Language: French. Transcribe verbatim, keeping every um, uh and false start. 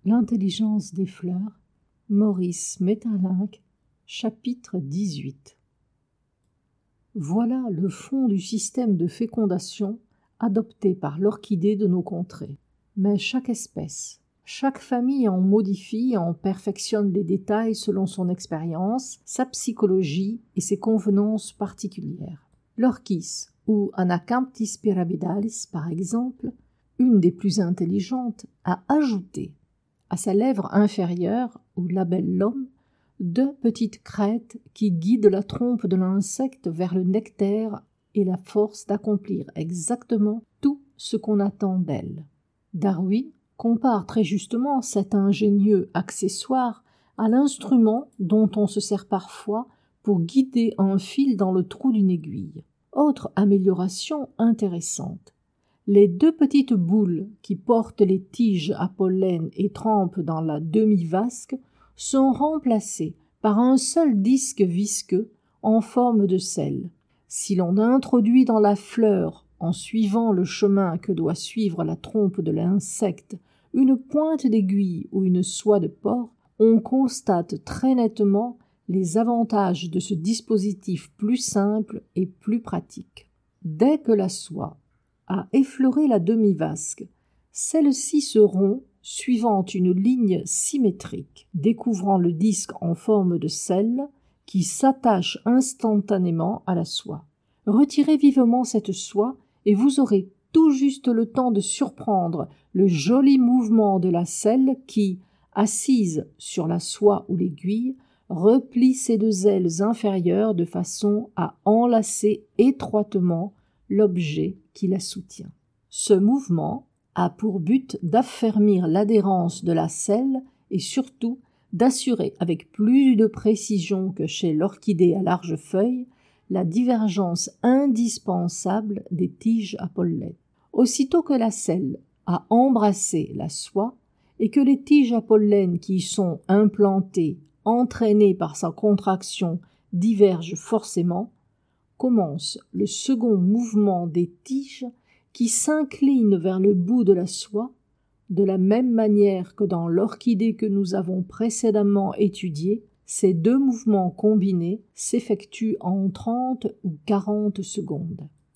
L'intelligence des fleurs, Maurice Maeterlinck, chapitre dix-huit. Voilà le fond du système de fécondation adopté par l'orchidée de nos contrées. Mais chaque espèce, chaque famille en modifie, en perfectionne les détails selon son expérience, sa psychologie et ses convenances particulières. L'orchis, ou Anacamptis pyramidalis par exemple, une des plus intelligentes, a ajouté à sa lèvre inférieure, ou labellum, deux petites crêtes qui guident la trompe de l'insecte vers le nectaire et la force d'accomplir exactement tout ce qu'on attend d'elle. Darwin compare très justement cet ingénieux accessoire à l'instrument dont on se sert parfois pour guider un fil dans le trou d'une aiguille. Autre amélioration intéressante. Les deux petites boules qui portent les tiges à pollen et trempent dans la demi-vasque sont remplacées par un seul disque visqueux en forme de sel. Si l'on introduit dans la fleur, en suivant le chemin que doit suivre la trompe de l'insecte, une pointe d'aiguille ou une soie de porc, on constate très nettement les avantages de ce dispositif plus simple et plus pratique. Dès que la soie a effleuré la demi-vasque, celle-ci se rompt suivant une ligne symétrique, découvrant le disque en forme de sel qui s'attache instantanément à la soie. Retirez vivement cette soie et vous aurez tout juste le temps de surprendre le joli mouvement de la selle qui, assise sur la soie ou l'aiguille, replie ses deux ailes inférieures de façon à enlacer étroitement l'objet qui la soutient. Ce mouvement a pour but d'affermir l'adhérence de la selle et surtout d'assurer avec plus de précision que chez l'orchidée à larges feuilles la divergence indispensable des tiges à pollen. Aussitôt que la selle a embrassé la soie et que les tiges à pollen qui y sont implantées, entraînées par sa contraction, divergent forcément, commence le second mouvement des tiges qui s'inclinent vers le bout de la soie, de la même manière que dans l'orchidée que nous avons précédemment étudiée. Ces deux mouvements combinés s'effectuent en trente ou quarante secondes.